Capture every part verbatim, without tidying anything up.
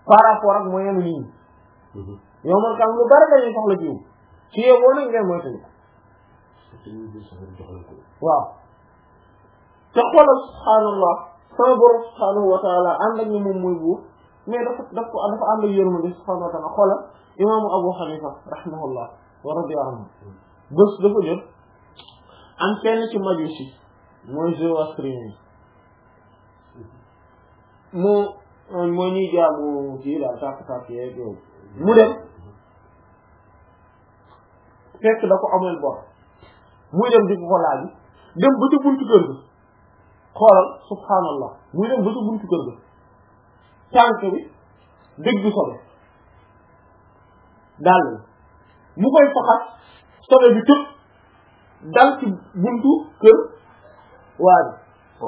par rapport ak moyen nit ñi yow man kam lu bari dañuy soxla jiw ci yow boo nañ ngeen mooy tamit waaw te xoolal subhaanallah sama borom subhaanahu wa taala ànd ak ni moom mooy buur mais dafa dafa dafa ànd ak yërmande subhaanahu wa taala xoolal imaamu Abu Hanifa rahimahullah wa radiya anhu bés dafa jot am kenn ci majusi mooy zoroastrien mu moo ñuy jaamu ci daal tàkk-tàkk yeeg yow mu dem fekk da ko amel bor muy dem di ko ko laaj dem ba ci buntu kër ga xoolal subhaanallah muy dem ba ci buntu kër ga tànk bi dëgg sobe daal mu koy faxat sobe bi tëb dal ci buntu kër waa ji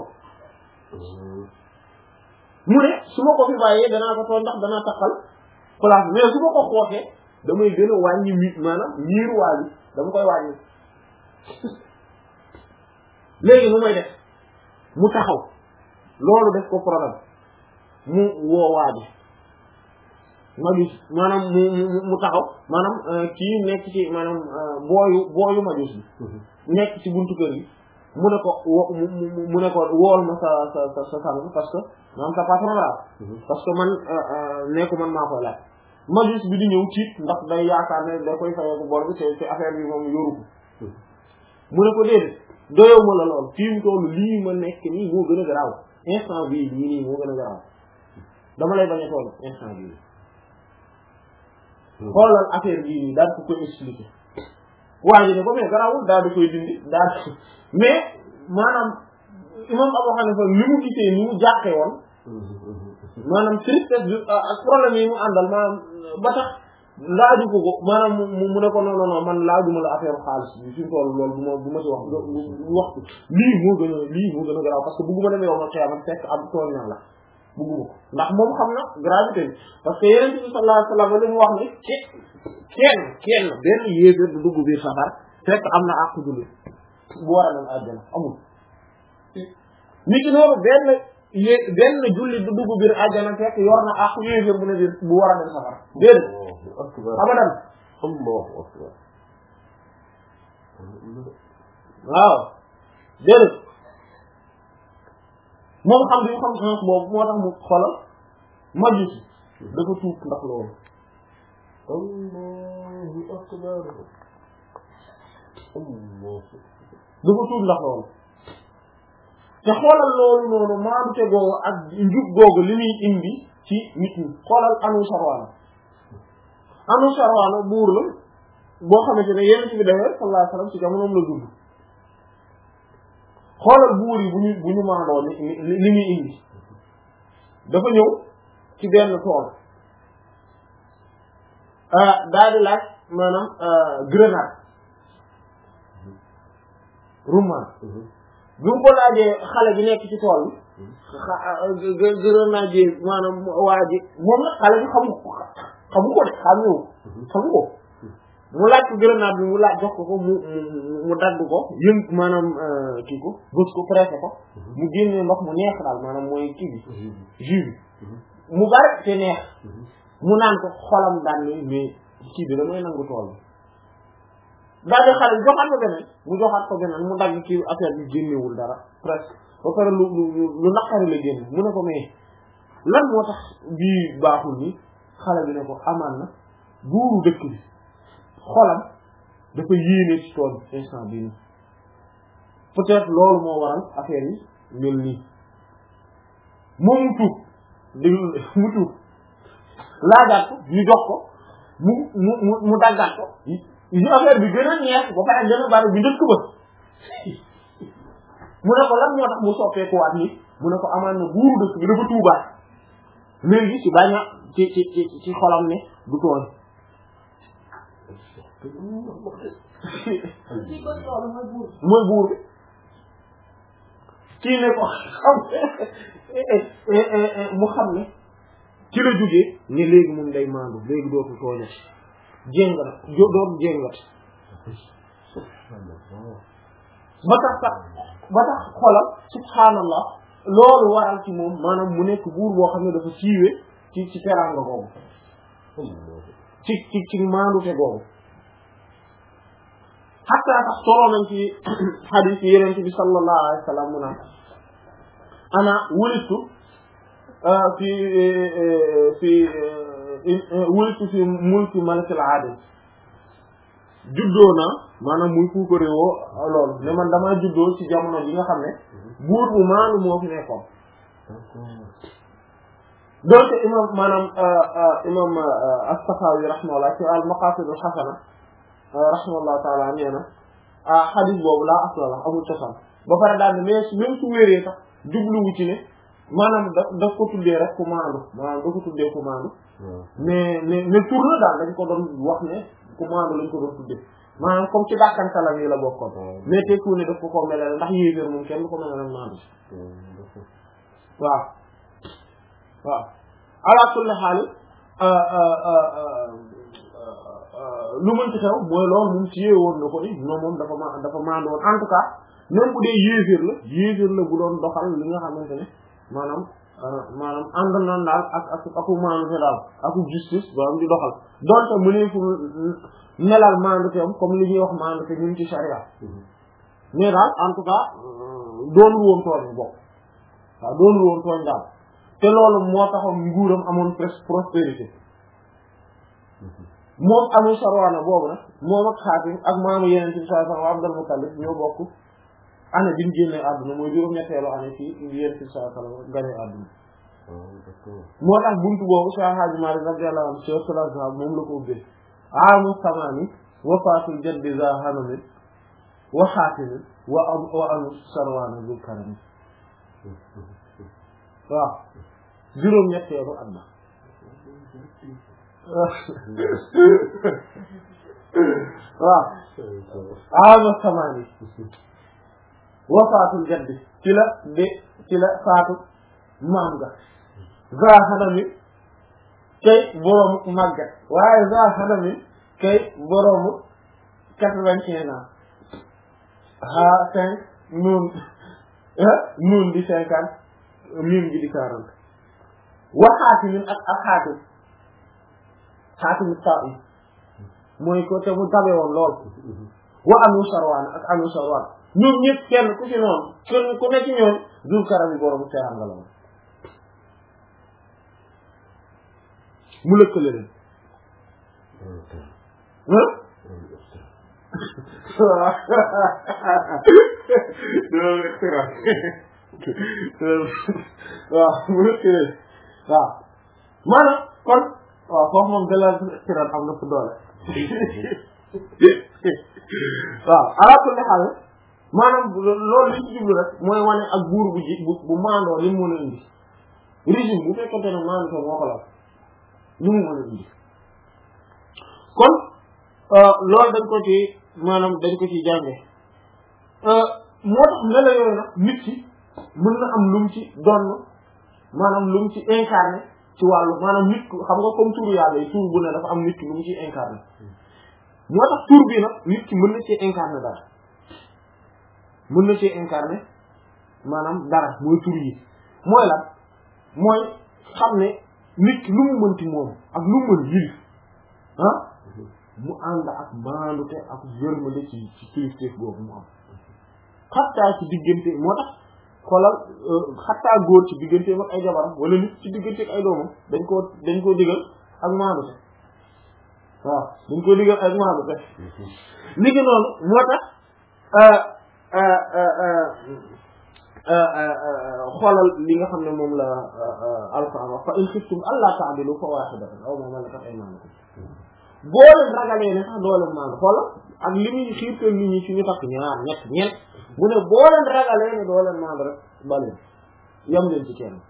mu ne su ma ko fi bàyyee danaa ko toog ndax danaa taxal place mais su ma ko xooxee damay gën a wàññi mi maanaam miiru waa ji dama koy wàññi léegi nu may def mu taxaw loolu def ko problème mu woo waa ji majus maanaam mu mu mu taxaw maanaam kii nekk ci maanaam booyu booyu majus bi nekk ci buntu kër gi mu ne ko wo mu mu ne ko wool ma sa sa sa sa sang parce que maanaam sa patron la parce que man ne ko man maa koy laaj majus bi di ñëw tiit ndax day yaakaar ne da koy fayee ko bor bi te te affaire bi moom yoru ko mu ne ko déedéet doyow ma la lool fii mu toll lii ma nekk nii moo gën a garaaw instant bii nii nii moo gën a garaaw dama lay bañ a toll instant bii xoolal affaire bii nii daal ko koy expliquer waa ji ne ko mais garaawul daal di koy dindi daal mais maanaam imam Abu Hanifa li mu gisee ni mu jàqee woon maanaam tristesse bi ak problème yi mu àndal maanaam ba tax laaju ko ko maanaam mu mu ne ko non non non man laajuma la affaire xaalis bi fi mu toll loolu bu ma bu ma ci wax wax lii moo gën a lii moo gën a garaaw parce que bëgguma demee yow ma xiyama fekk am tooñ naa la bëgguma ko ndax moom xam na gravité bi parce que yeneen bi sallallahu alayhi wa sallam li mu wax ne kenn kenn benn yéeféer du dugg biir safar fekk am na àqu jullit bu war a dem àjjana amul nit ki noonu benn yé benn jullit du dugg biir àjjana fekk yor na àqu yéeféer bu ne biir bu war a dem safar déedéet abadan Allahu akbar waaw déedéet moom xam bi xam sens boobu moo tax mu xoolal majus dafa tuub ndax loolu Allahu akbar dafa tuub ndax loolu te xoolal loolu noonu maanute googu ak njub googu li muy indi ci nit ñi xoolal anu sarwaana anu sarwaana buur la boo xamante ne yenn ci bi defee sallallahu alayhi wasallam ci jamonoom la dund xoolal buur yi bu ñu bu ñu maandoo li li muy indi dafa ñëw ci benn tool daal di laaj maanaam grenade rumman bi mu ko laajee xale bi nekk ci tool bi grenade maanaam waa ji moom nag xale bi xamu ko xamu ko de xam ñëw xamu ko mu laaj ko grenade bi mu laaj jox ko ko mu mu dagg ko yëng maanaam kii ko bës ko pressé ko mu génne ndox mu neex daal maanaam mooy kii bi jus bi mu bari te neex mu naan ko xolam daan ni mais kii bi damay nangu tool bi daal di xale joxaat ko beneen mu joxaat ko beneen mu dagg kii affaire bi génnewul dara presque ba pare lu lu lu naqari la génn mu ne ko mais lan moo tax bii baaxul ni xale bi ne ko amaan na buuru dëkk bi xolam dafa yéene ci tool bi instant bii nii peut-être loolu moo waral affaire yi mel nii moom mu tuub déglu mu tuub laajaat ko ñu jox ko mu mu mu mu daggaat ko ñu affaire bi gën a neex ba pare gën a bari bu njëkk ba mu ne ko lan moo tax mu soppeekuwaat ni mu ne ko amaan na buuru dëkk bi dafa tuubaat léegi ci bañ a ci ci ci ci xolam ne du tooñ mooy buur bi kii ne ko xam mu xam ne ci la jógee ne léegi moom day maandu léegi dootu tooñat jéngat dootu jéngat ba tax sax ba tax xolam subhaanallah loolu waral ci moom maanaam mu nekk buur boo xam ne dafa siiwee ci ci teraanga googu ci ci ci maandute googu hatta sax solo nañ ci hadith yi Yonent bi sallallahu alayhi wa sallam mu naan ana wulitu fi fi wulitu fi mulki malikil adil juddoo na maanaam muy fuuko réewoo loolu ne man damaa juddoo ci jamono ji nga xam ne buur bu maanu moo fi nekkoon donc imam maanaam imam as-Sakhawi rahimahullah ci al maqasid al hasana rahimahullah taala nee na ah hadith boobu laa asla la amul cosaan ba pare daal ne mais même su wéree sax jubluwu ci ne maanaam da daf ko tuddee rek ku maandu maanaam da ko tuddee ku maandu mais mais mais tur la daal dañ ko doon wax ne ku maandu lañ ko doon tuddee maanaam comme ci dàkkantalam yi la bokkoon mais tekku ne daf ko ko melale ndax yéeféer moom kenn du ko melale maandu waaw waaw ala kulli haal lu mën ci xew mooy loolu moom ci woon na ko ni non moom dafa ma dafa maandu woon en tout cas même bu dee yéeféer la yéeféer la bu doon doxal li nga xamante ne maanaam maanaam ànd naan daal ak ak aku maandu daal aku justice ba am di doxal donte mu ne fu melal maandu te am comme li ñuy wax maandu te ñun ci charia mais daal en tout cas doonul woon tooñ bokk waaw doonul woon tooñ daal te loolu moo taxoon nguuram amoon presque prospérité moom Abu Sarwana boobu nag moom ak Xaatim ak maamu yeneen ci sallallahu alayhi wa sallam Abdul Muttalib ñoo bokk année bi ñu génnee àdduna mooy juróom-ñetteelu année ci yeneen ci sallallahu alayhi wa sallam gane àdduna moo tax buntu boobu Cheikh Hadji Malick radiyallahu anhu Cheikh Salazar moom la ko ubbee aamu samaani wafaatul jaddi za hanamin wa Xaatim wa am wa Abu Sarwana zul karami waaw juróom-ñetteelu at na waaw ama samaani wafaatul jaddi ci la de ci la faatu maam ga za xanami kay boroomu màggat waaye za xanami kay boroomu quatre-vingt-un ans ha cinq nun nun di cinquante mim gi di quarante waxaatimin ak ak xaatim xaatim ta'i mooy ko te mu tabe woon lool wa anu sarwaan ak anu sarwaan ñoom ñëpp kenn ku ci noonu kenn ku nekk ci ñoom dul karami boromu teranga la woon mu lëkkale leen waaw mu lëkkale leen waaw maanaam kon waaw foofu moom dalal sirat am na fu doole waaw ala kulli haal maanaam loolu li ci jublu rek mooy wane ak buur bu ji bu bu maandoo li mu mën a indi régime bu fekkente ne maandoo moo ko la li mu mën a indi kon loolu dañ ko ci maanaam dañ ko ci jànge moo tax melo yooyu nag nit ki mën na am lu mu ci donn maanaam lu mu ci incarné ci wàllu maanaam nit ku xam nga comme turu yàlla yi tur bu ne dafa am nit ki lu mu ci incarné moo tax tur bi nag nit ki mën na ci incarné dara mën na ci incarné maanaam dara mooy tur yi mooy lan mooy xam ne nit ki lu mu mënti moom ak lu mu mën yilif ah mu ànd ak maandute ak yërmande ci ci kilifteef boobu mu am xattaa ci diggante moo tax xoolal xattaa góor ci diggante ak ay jabaram wala nit ci diggante ak ay doomam dañ koo dañ koo digal ak maandute waaw dañ koo digal ak maandute li ngi noonu moo tax xoolal li nga xam ne moom la alquran wax fa in xiftum allaa ta'dilu fa waahidatan aw ma malakat aymaanukum boo leen ragalee ne sax doo leen maandu xoolal ak li muy xiirtal nit ñi ci ñu takk ñaar ñett ñett bu ne boo leen ragalee ne doo leen maandu rek baleen yam leen ci kenn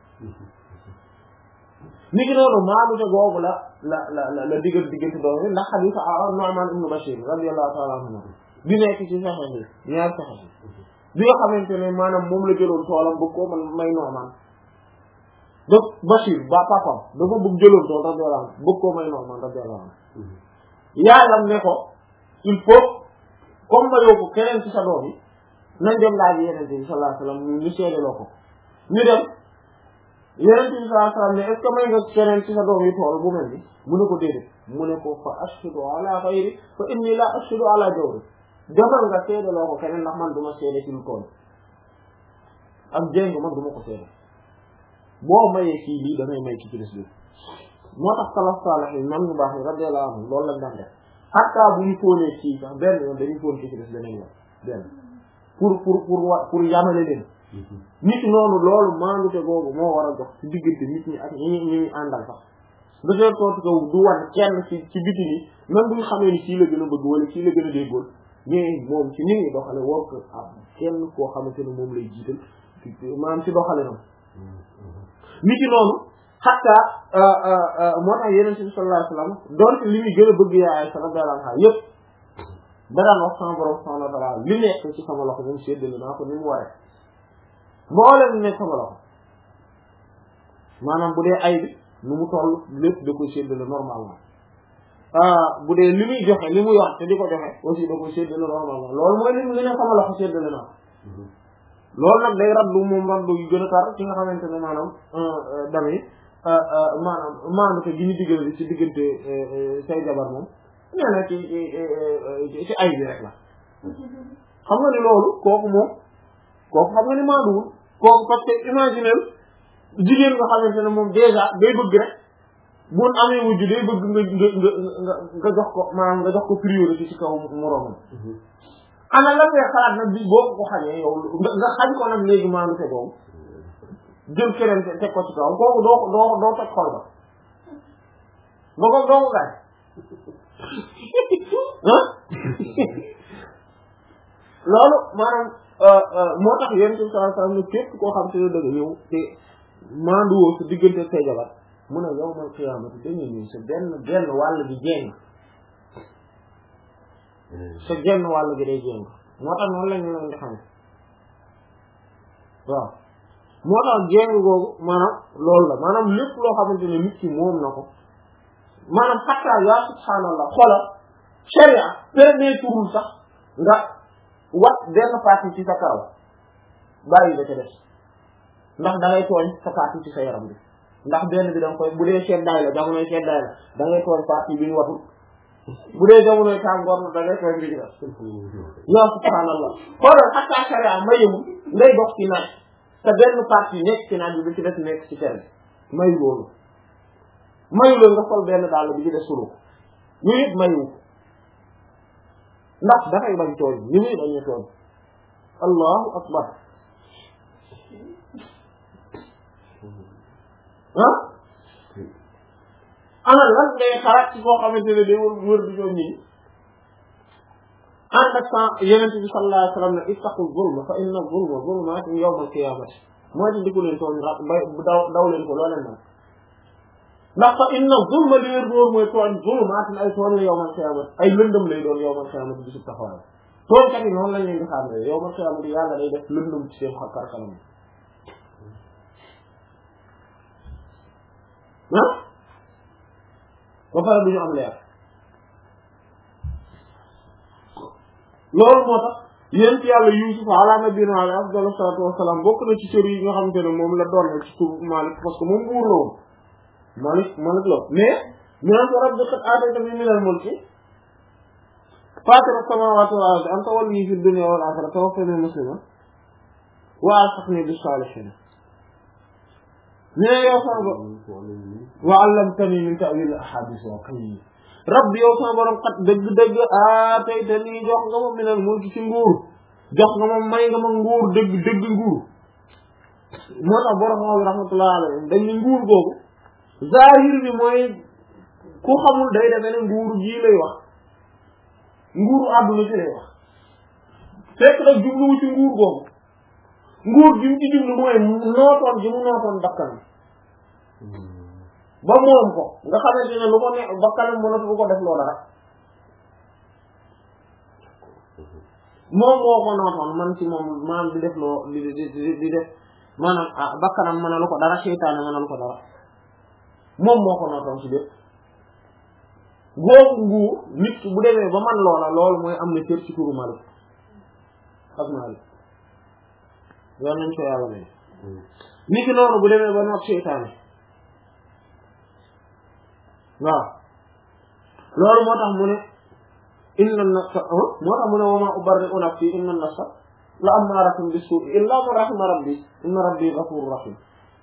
ni ki noonu maandu te googu la la la la diggal diggante doom ndax xadiis Nu'man ibn Bashir radiyallahu ta'ala anhu bi nekk ci saxe bi ñaar saxe bi nga xamante ne maanaam moom la jëloon toolam bëgg ko man may Nu'man donc Bashir ba papam dafa bëgg jëloon tool radiyallahu anhu bëgg koo may Nu'man radiyallahu anhu yaayam ne ko il faut comme ma yow ko keneen ci sa doom yi nañ dem laaj yeneen bi sallallahu alayhi wasallam ñu seedeloo ko ñu dem Yonent bi sallallahu alayhi wasallam ne est-ce que may nga keneen ci sa doom yi tool bu mel ni mu ne ko déedéet mu ne ko fa ashhadu ala ghayri fa inni la ashhadu ala jawri demal nga seedaloo ko keneen ndax man duma seede ci lu tool ak jéng man duma ko seede boo mayee kii lii damay may ci ci des bi moo tax salaf salih yi man ñu baax ni radiyallahu anhu loolu lañ daan def hatta bu ñu fóonee kii sax benn yoon dañuy fóon ci ci des beneen yoon benn pour pour pour wa pour yamale leen nit noonu loolu maandute googu moo war a jox ci diggante nit ñi ak ñi ñi ñi àndal sax de telle sorte que du wan kenn ci ci biti ni même bu ñu xamee ni kii la gën a bëgg wala kii la gën a déggool mais moom ci nit ñi doxale war ko am kenn koo xamante ne moom lay jiital maanaam ci doxale nam nit ñi noonu hatta moo tax Yonent bi sallallahu alayhi wasallam doonte li muy gën a bëgg yaay Aysa radiyallahu anha yëpp da daan wax sama borom subhanahu wa ta'ala li nekk ci sama loxo moom séddale naa ko ni mu waree mboolem nekk sama loxo maanaam bu dee ay bi nu mu toll lépp da koy séddale normalement bu dee li muy joxe li mu yor te di ko joxe aussi da koy séddale normalement loolu mooy li li ne sama loxo séddale naa loolu nag day raddu moom raddu yu gën a tar ci nga xamante ne maanaam dami maanaam maanaam ko gi ñu diggante ci diggante say jabar moom nee na ci ci ay bi rek la xam nga ni loolu kooku moom kooku xam nga ni maanduwul kooku parce que imaginer jigéen nga xamante ne moom déjà day bëgg rek bu amee wujj day bëgg nga nga nga nga jox ko maanaam nga jox ko priorité ci kaw moroomam ana lan ngay xalaat nag bi boo ko xañee yow nga xañ ko nag léegi maandu te doom jël keneen teg ko ci kaw kooku doo doo doo toj xol ba nga ko doo ko gaay ah loolu maanaam moo tax Yonent bi sallallahu alayhi wasallam képp koo xam te ne dëgg yow te maanduwoo sa diggante say jabar mu ne yawmal qiyaamati dañuy ñëw sa benn benn wàll bi jéng sa genn wàll gi day jéng moo tax noonu lañu leen di xam waaw moo tax jéng googu maanaam loolu la maanaam lépp loo xamante ne nit ki moom na ko maanaam xattaa yaa subhaanallah xoola sharia permettre sax nga wat benn partie ci sa karaw bàyyi da ca def ndax da ngay tooñ sa partie ci sa yaram bi ndax benn bi da nga koy bu dee seddaay la jamonoy seddaay la da ngay tooñ partie bi ñu watul bu dee jamonoy tàngoor la da ngay tooñ bi ñu def yaa subhaanallah xoolal xattaa sharia mayu ngay dox ci naaj sa benn partie nekk ci naaj bi bi ci def nekk ci ter mayu loolu mayu loolu nga sol benn daal bi ci def sulu yooyu yëpp mayu ndax dafay bañ tooñ ni muy dañuy tooñ allahu akbar ah ana lan ngay xalaat ci koo xamante ne day wër wër di tooñ nii ànd ak sa Yonent bi sallallahu alayhi wa sallam ne ittaqu zulma fa inna zulma zulmatun yawmal qiyamati mooy di diku leen tooñ ra bay daw daw leen ko loo leen nag ndax fa inna zulma li wér góor mooy tooñ zulmaatin ay tooñ la yawmal qiyaamati ay lëndëm lay doon yawmal qiyaamati bisu taxawaay tooñkat yi noonu lañ leen di xaar yawmal qiyaamati yàlla day def lëndëm ci seen xar kanam ah ba pare du ñu am leer loolu moo tax yéen ci yàlla Yuusuf ala nabiyina alayhi afdalu salaatu wassalaam bokk na ci cër yi nga xamante ne moom la doon ci tur Maalik parce que moom buur la woon Malik Malik la mais ñu naan ko rabbi qad aataytanii minal mulki faatira samaawaati wal ardi anta waliyyi fid dunya wal aaxirati tawaffanii musliman wa alhiqnii bis saalihiin mais yow sama borom wa allamtanii min ta'wiil al-ahaadiis wa kay rabbi yow sama borom qad dëgg-dëgg aataytanii jox nga ma minal mulki ci nguur jox nga ma may nga ma nguur dëgg dëgg nguur moo tax borom xam rahmatullahi alayhi dañ ni nguur googu zahir bi mooy ku xamul day defee ne nguuru ji lay wax nguuru àdduna ci lay wax fekk nag jubluwu ci nguur googu nguur gi mu ci jublu mooy nootoon gi mu nootoon bakkan ba moom ko nga xamante ne lu ko ne bakkanam mënatu lu ko def loo dara moom moo ko nootoon man ci moom maanaam di def loo di di di def maanaam ah bakkanam mënalu ko dara seytaane mënalu ko dara moom moo ko nootoon ci lépp googu nguur nit ki bu demee ba man loola loolu mooy am na cër ci turu Malik ak Malik yoon nañ ko yàlla may ni ki noonu bu demee ba noot seytaane waaw loolu moo tax mu ne inna nafsa moo tax mu ne wa ma ubarri'u nafsi inna nafsa la ammaratun bis-su'i illa man rahima rabbi inna rabbi ghafurur rahim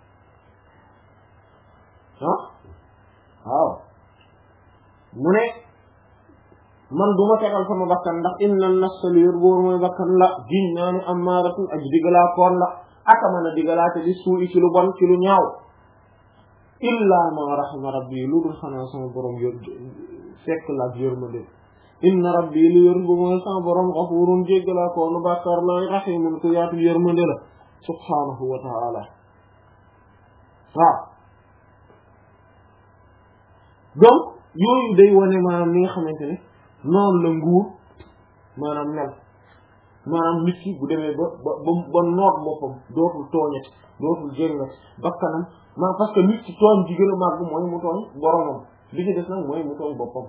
ah waaw mu ne man duma tegal sama bakkan ndax inna nafsa li yor boobu mooy bakkan la giñ naa ne ammaratun ak digalaa koon la aka mën a digalaate bis-su'i ci lu bon ci lu ñaaw illa man rahima rabbi lu dul xanaa sama borom yor fekk la ak yërmande inna rabbi li yor bu mooy sama borom ghafurun jéggalaa koonu bàkkaar la rahimun ku yaatu yërmande la subhanahu wa ta'ala waaw donc yooyu day wane maanaam li nga xamante ne noonu la nguur maanaam mel maanaam nit ki bu demee ba ba ba noot boppam dootul tooñati dootul jéngati bakkanam maanaam parce que nit ki tooñ ji gën a màgg mooy mu tooñ boromam li ci des nag mooy mu tooñ boppam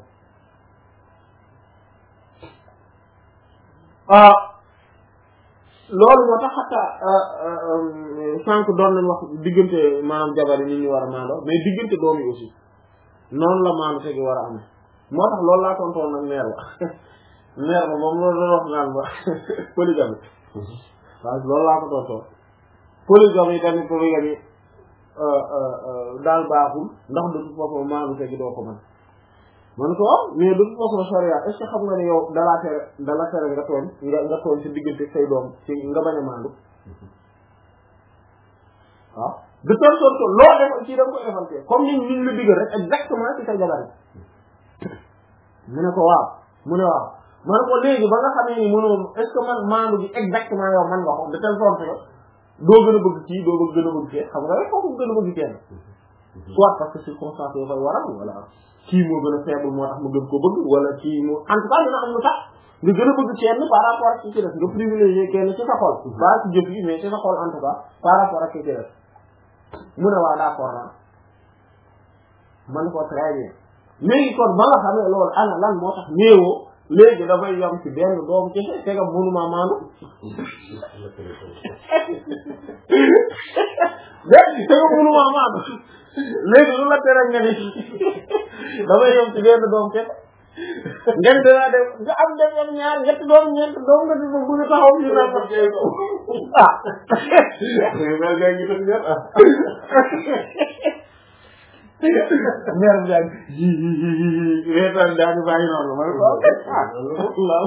loolu moo tax xataa sànq doon nañ wax diggante maanaam jabar yi nit ñu war a maandoo mais diggante doom yi aussi noonu la maandu tegi war a amee moo tax loolu laa tontoon nag meer ba meer ba moom loolu doon wax naan ba polygamie waaw loolu laa ko tontoon polygamie tamit polygamie daal baaxul ndax de toute façon maandu tegi doo ko mën man ko mais de toute façon charia est ce que xam nga ne yow dalaa tere dala tere nga tooñ nga nga tooñ ci diggante say doom ci nga bañ a maandu waaw de telle sorte loo def ci da nga koy defante comme ni ñu la digal rek exactement ci sa jabar mu ne ko waaw mu ne waaw man ko léegi ba nga xamee ni mënoo est ce que man maandu bi exactement yow man nga ko de telle sorte que doo gën a bëgg kii doo bëgg gën a bëgg kii xam nga rek foofu gën a bëgg kenn soit parce que circonstance yoo fay waral wala kii moo gën a faible moo tax mu gën ko bëgg wala kii moo en tout cas dina am lu tax nga gën a bëgg kenn par rapport ak ki ci def nga privilégié kenn ci sa xol ba ci jëf yi mais ci sa xol en tout cas par rapport ak ki ci def mu ne waa d'accord naa man ko très bien léegi kon ba nga xamee loolu ana lan moo tax néewoo léegi dafay yam ci benn doom ci te nga mënuma maandu benn te nga mënuma maandu léegi lu la tere nga ni dafay yam ci benn doom ci ngeen danaa dem nga am dem am ñaar ñetti doom ñeent doom nga di ba bëgg taxaw ñu naan ko jey ko ah mel nga ngi tan ñet ah mer jàng reetaan daal di bàyyi noonu ma ko Allah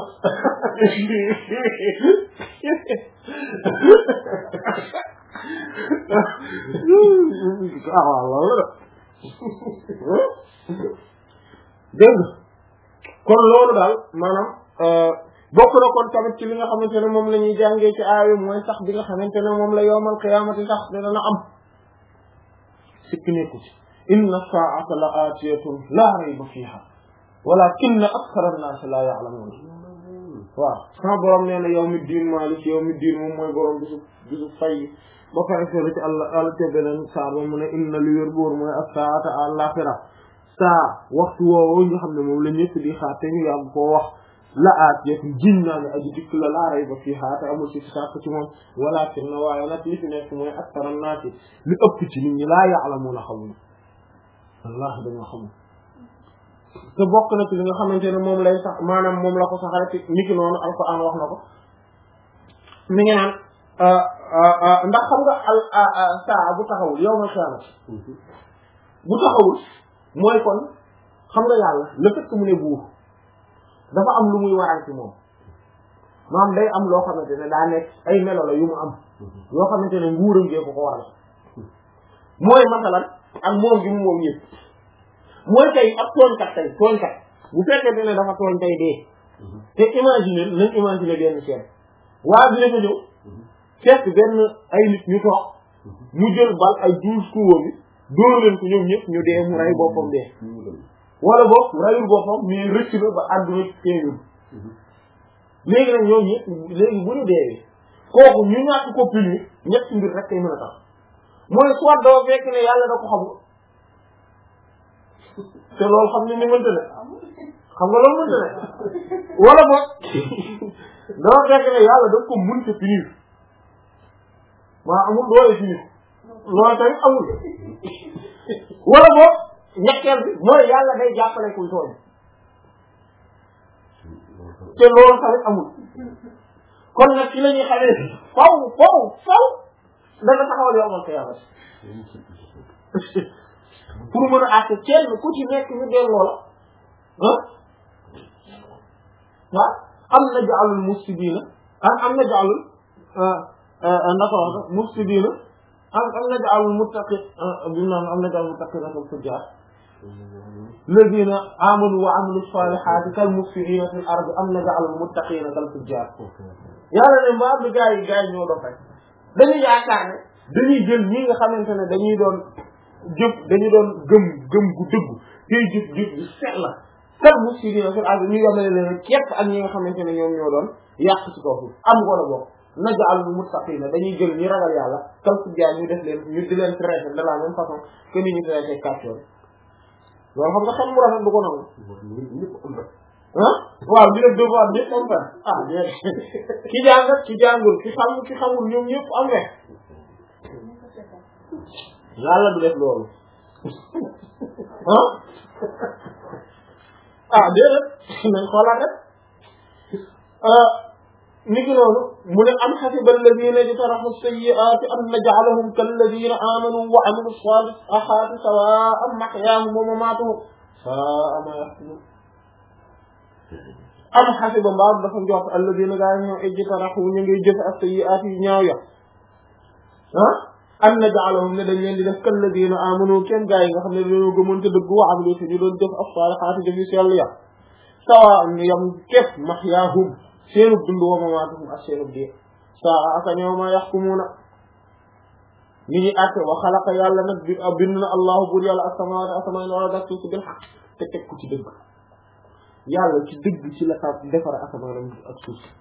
ah Allah dégg kon loolu daal maanaam bokk na kon tamit ci li nga xamante ne moom la ñuy jàngee ci aayu mooy sax bi nga xamante ne moom la yawmal qiyaamati sax dina na am sikki nekku ci inna saa'ata la aatiyatun laa rayba fiiha walaakinna akthara an-naasi laa ya'lamuun waaw sama borom nee na yawmi diin maalik yawmi diin moom mooy borom bisu bisu fay ba pare sori ci àll àll te beneen saar ba mu ne inna li wér boor mooy as-saa'ata al-aaxira saa waxtu woowu nga xam ne moom la ñëpp di xaar te ñu yàgg koo wax la aat yëpp jiñ naa ne aji dikk la laa rey ba fii xaar te amul ci sàkk ci moom walaakin na waaye nag li fi nekk mooy aktara naasi li ëpp ci nit ñi laa ya'lamuuna xamuñu wallaahi dañoo xamul te bokk na ci li nga xamante ne moom lay sax maanaam moom la ko saxal ci niki noonu alquran wax na ko mi ngi naan ndax xam nga al saa bu taxawul yawmal qiyaamati bu taxawul mooy kon xam nga yàlla le fait que mu ne buur dafa am lu muy waral ci moom maanaam day am loo xamante ne daa nekk ay melo la yu mu am yoo xamante ne nguuram gee ko ko waral mooy masalan ak moom gi mu moom yëpp mooy tey ak tooñkat tey tooñkat bu fekkee ne dafa tooñ tey dee te imaginer nañ imaginer benn seen waa bi dafa ñëw fekk benn ay nit ñu toog mu jël bal ay douze coups bi dóor leen ko ñoom ñëpp ñu dee mu rey boppam dee wala boog reyul boppam mais rëcc na ba àdduna teewul léegi nag ñoom ñëpp léegi bu ñu deewee kooku ñu ñàkk ko pini ñett mbir rek kay mën a tax mooy soit doo fekk ne yàlla da ko xamul te loolu xam ne ni mënta ne xam nga loolu mënta ne wala boog doo fekk ne yàlla da ko mënta punir maa amul doole punir loolu tamit amul wala boog ñetteel bi mooy yàlla day jàppale kuy tooñ te loolu tamit amul kon nag ci la ñuy xamee faw faw faw dana taxawal yow man ko yàlla pour mën a àtte kenn ku ci nekk ñu delloo la ah waaw am na ja'alul mufsidiina am am na ja'alul naka wax mufsidiina am am na ja'alul muttaqi bi naan am na ja'alul muttaqiina kal fujjaar الذين آمنوا وعملوا الصالحات كالمفسدين في الأرض أم نجعل المتقين كالفجار yàlla ne mbaa bi gaa yi gaa yi ñoo doon fay dañuy yaakaar ne dañuy jël ñi nga xamante ne dañuy doon jëf dañuy doon gëm gëm gu dëgg tey jëf jëf bu set la kalmufsidiina fil ardi ñu yemale leen képp ak ñi nga xamante ne ñoom ñoo doon yàq ci kaw suuf am wala boog naj'alul muttaqiina dañuy jël ñi ragal yàlla kalfujjaar ñu def leen ñu di leen traité de la même façon que ni ñu traité kàccoor loolu xam nga xam mu rafet du ko nangu ah waaw bi def devoir ñëpp am fen ah ki jàng ki jàngul ki xam ki xamul ñoom ñëpp am we yàlla du def loolu ah ah déedéet nañ xoolaat rek ni ki noonu mu ne am xasiba alladina ijtarahu sayyi'ati an naj'alahum kalladina amanu wa amilu salihati sawa'an mahyaahum wa mamaatuhum sa'a ma yahkumun am xasiba mbaa dafa njort alladina gaa yi ñoo ijtarahu ñu ngi jëf as-sayyi'ati yu ñaaw ya ah an naj'alahum ne dañ leen di def kalladina amanu kenn gaa yi nga xam ne dañoo gëmoon te dëgg wa amilu ñu doon jëf as-salihati jëf yu sell ya sawa'an ñu yam képp mahyaahum seenu dund wa mamaatuhum ak seenu dee saa aka ñëw ma yaxkumuuna ni ñuy àtte wa xalaqa yàlla nag bi bind na allahu bur yàlla asamawaati asamaan wala dak suuf si bil xaq te teg ko ci dëgg yàlla ci dëgg ci la tab defar asamaan ak suuf si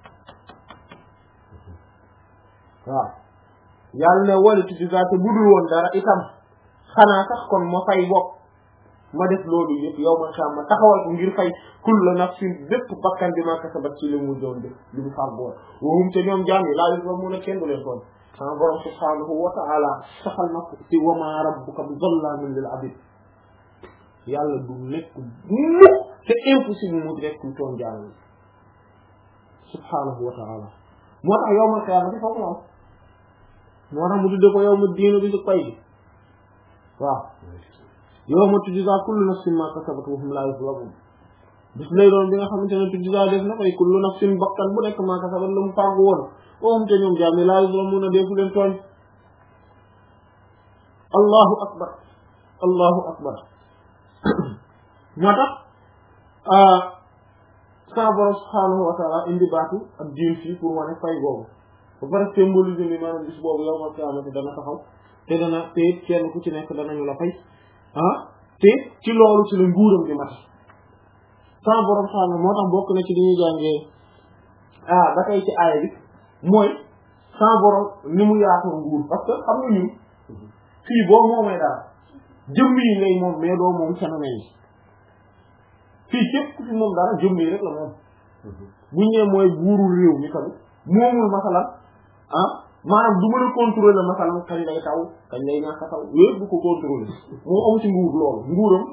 waaw yàlla ne wala ci disaate bu dul woon dara itam xanaa sax kon ma fay bopp ma def loolu yëpp yow man xam ma taxawal ko ngir fay kullu nafsin bépp bakkan bi ma kasabat ci li mu doon def li mu fàggoo waxum te ñoom jaam yi laa yus ba mun a kenn du leen toon sama borom subhanahu wa ta'ala saxal na ko ci wa ma rabbuka bi zallamin lil abid yàlla du nekk mukk c'est impossible mu rek ku toon jaam yi subhanahu wa ta'ala moo tax yow man xiyamati foofu la moo tax mu tudde ko yow ma diina bi su pay bi waaw yawma tujzaa kullu nafsin maa kasabat wa hum laa yuzlamuun bis lay doon bi nga xamante ne tujzaa def na fay kullu nafsin bakkan bu nekk maa kasabat la mu fàggu woon wa hum te ñoom jaam yi laa yuzlamuun defu leen tooñ allahu akbar allahu akbar moo tax sa borom subhaanahu wa ta'ala indi baatu ak diin fii pour wane fay boobu ba pare symboliser ni maanaam bis boobu yawmal qiyaamati dana taxaw te dana te kenn ku ci nekk danañu la fay ah te ci loolu ci la nguuram di mat sama borom xam moo tax bokk na ci li ñuy jàngee ah ba tey ci aaya bi mooy sama borom ni mu yaatoo nguur parce que xam nga ñun fii boo moomee dara jëmm yi ngay moom mais doo moom phénomène yi fii képp ku fi moom dara jëmm yi rek la moom bu ñëwee mooy buuru réew mi tamit moomul masalan ah maanaam du mën a contrôler masalan kañ lay taw kañ lay ñàkk a taw yooyu du ko contrôler moo am ci nguur loolu nguuram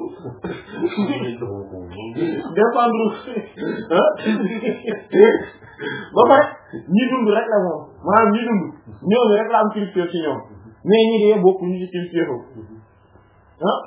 dépendre ba pare ñi dund rek la moom maanaam ñi dund ñooñu rek la am culture ci ñoom mais ñi dee bokk ñu ci culture ah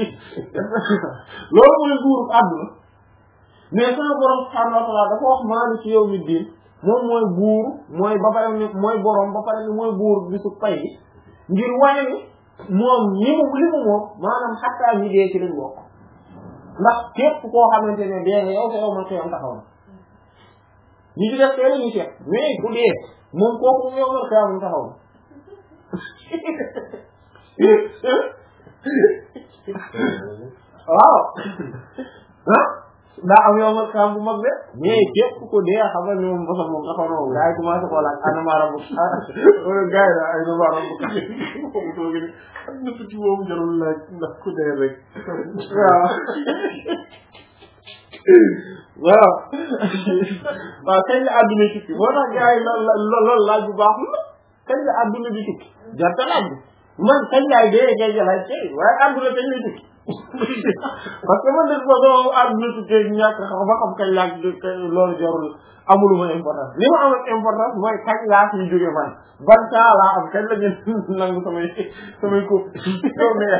loolu mooy nguuru àdduna mais sama borom subhanahu wa ta'ala dafa wax maanaam ci yow mi diin moom mooy buur mooy ba pare ni mooy borom ba pare ni mooy buur bisu pay bi ngir wane ni moom ñi mu li mu moom maanaam xattaa ñi dee ci lañ bokk ndax képp koo xamante ne dee nga yow te yow man ko yam taxaw na ñi ci def teel ñu seet mais ku dee moom kooku yow man ko yam taxaw na waaw ah daa am yow man kaam bu mag de mais képp ku ko dee xam nga ni moom bosam moom taxaw na moom gars yi commencé koo laaj ana maa rabbu gars yi la ay na maa rabbu moom toogi ni am na tuuti moom jarul laaj ndax ku dee rek waaw waaw waaw kañ la àdduna tukki moo tax gars yi loolu loolu laaj bu baaxul la kañ la àdduna di tukki jarta laaj bi man kañ laay dee ngay jëlaat tey waaye àdduna kañ lay tukki parce que man de toute façon àdduna tukki ñàkk xam ba xam kañ laa loolu jarul amuluma importance li ma am importance mooy kañ laa fi jóge man ban saa laa am kañ la ngeen nangu samay samay ko yow ne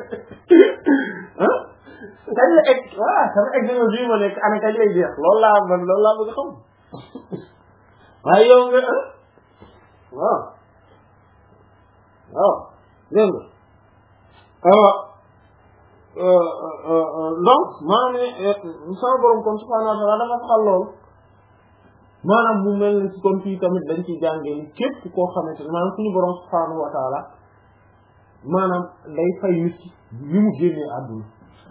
ah kañ la egg voilà sama examen bii ma nekk ana kañ lay jeex loolu laa man loolu laa bëgg a xam waaye yow nga ah waaw waaw dégg nga donc maanaam sama borom kon subhaanahu wa ta'aala dafa xal loolu maanaam mu mel ni kon fii tamit dañ ciy jàngee ni képp koo xamante ne maanaam suñu borom subhaanahu wa ta'aala maanaam day fay nit ki li mu génnee àdduna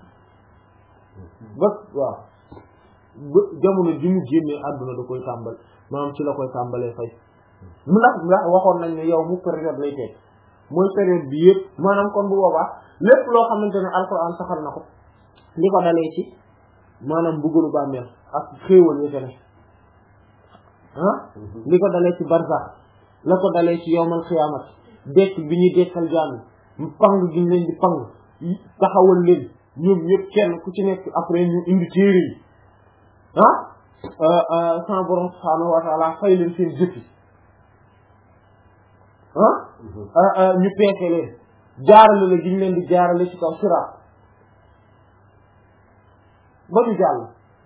ba waaw ba jamono ji mu génnee àdduna da koy tàmbal maanaam ci la koy tàmbalee fay mu ndax ndax waxoon nañ ne yow mu période lay teg mooy période bi yëpp maanaam kon bu boobaa lépp loo xamante ne alxuraan saxal na ko li ko dalee ci maanaam mbugalu bàmmeel ak xéewal yi te ne ah li ko dalee ci barzax la ko dalee ci yawmal xiyaamat dekk bi ñuy dekkal jaam yi pang gi ñu leen di pang taxawal leen ñoom ñëpp kenn ku ci nekk après ñu indi téere yi ah sama borom subhaanahu wa ta'ala fay leen seen jëfi ah ñu peese leen jaarale la gi ñu leen di jaarale ci kaw siraat ba ñu jàll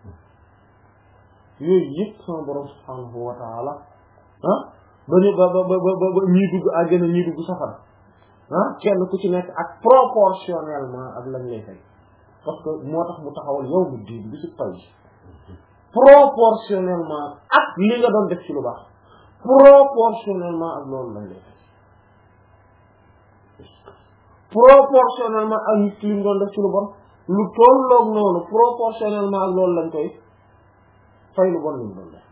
yooyu yëpp sama borom subhaanahu wa ta'ala ah ba ñu ba ba ba ba ñii dugg àjjana ñii dugg safara ah kenn ku ci nekk ak proportionnellement ak lañ lay fay parce que moo tax mu taxawal yow mu diin bi su fay proportionnellement ak li nga doon def ci lu baax proportionnellement ak loolu lañ lay fay proportionnellement ak nit li mu doon def ci lu bon lu tolloog noonu proportionnellement ak loolu lañ koy fay lu bon li mu doon def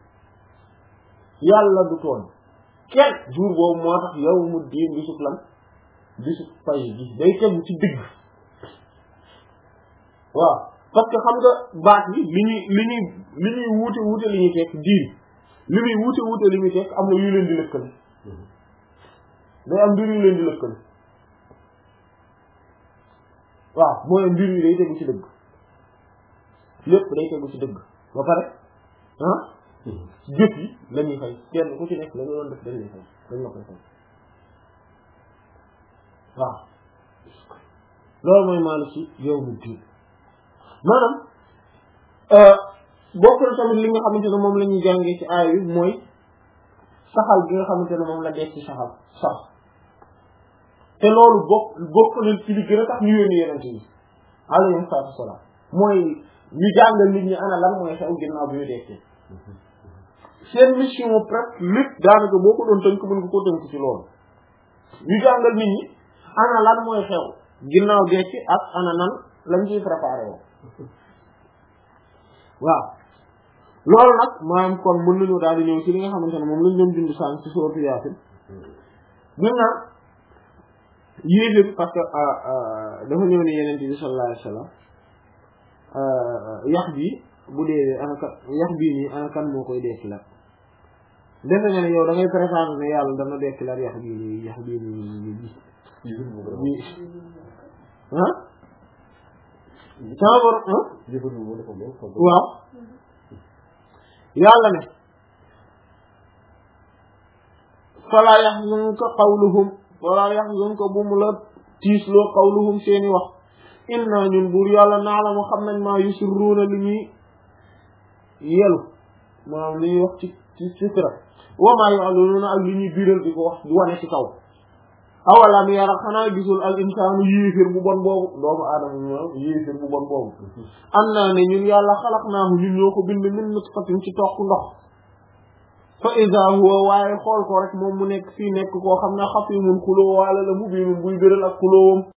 yàlla du tooñ kenn jour boobu moo tax yow mu diin bisub lan bisub fay gi day tegu ci digg waaw parce que xam nga baat bi li ñuy li ñuy li ñuy wuute wuute li ñuy tekk diin li muy wuute wuute li muy tekk am na yu leen di lëkkale day am mbir yu leen di lëkkale waaw mooy mbir yi day tegu ci dëgg lépp day tegu ci dëgg ba pare ah jëf yi la ñuy fay kenn ku ci nekk la nga doon def dañ lay fay dañ la koy fay waaw loolu mooy maanaam ci yow mu diin maanaam bokk na tamit li nga xamante ne moom la ñuy jàngee ci aaya bi mooy saxal gi nga xamante ne moom la def ci saxal sax te loolu bokk bokk na ci li gën a tax ñu yónni yenente yi alayhi salaatu wasalaam mooy ñu jàngal nit ñi ana lan mooy xew ginnaaw bi ñu dekkee seen mission presque lépp daanaka boo ko doon tënk mën nga ko tënk ci loolu ñu jàngal nit ñi ana lan mooy xew ginnaaw dekki ak ana nan lañ ciy préparé woo waaw loolu nag maanaam kon mën nañu daal di ñëw ci li nga xamante ne moom lañ doon dund sànq ci sourate Yaasin maintenant yéegéen parce que dafa ñëw ne yeneen bi sallallahu alayhi wa sallam yax bi bu dee ana kan yax bii nii ana kan moo koy dekki la defe nga ne yow da ngay prétendre ne yàlla dana dekki la yax bii nii yax bii nii bi ah sama bor waaw yàlla ne falaa yahzunka qawluhum falaa yahzunka bu mu la tiisloo qawluhum seeni wax inna ñun buur yàlla naalamu xam nañ maa yusirruuna li ñuy yelu maanaam li ñuy wax ci ci sitra wa maa yu'linuuna ak li ñuy biral di ko wax di wane ci kaw awalam yara xanaa gisul al insaanu yéefir bu bon boobu doomu aadama ñoo yéefir bu bon boobu am naa ne ñun yàlla xalaqnaahu ñun ñoo ko bind min nutfatin ci toq ndox fa iza huwa waaye xool ko rek moom mu nekk fii nekk koo xam ne xafiimun xuloo waala la mu biinun buy biral ak xuloowam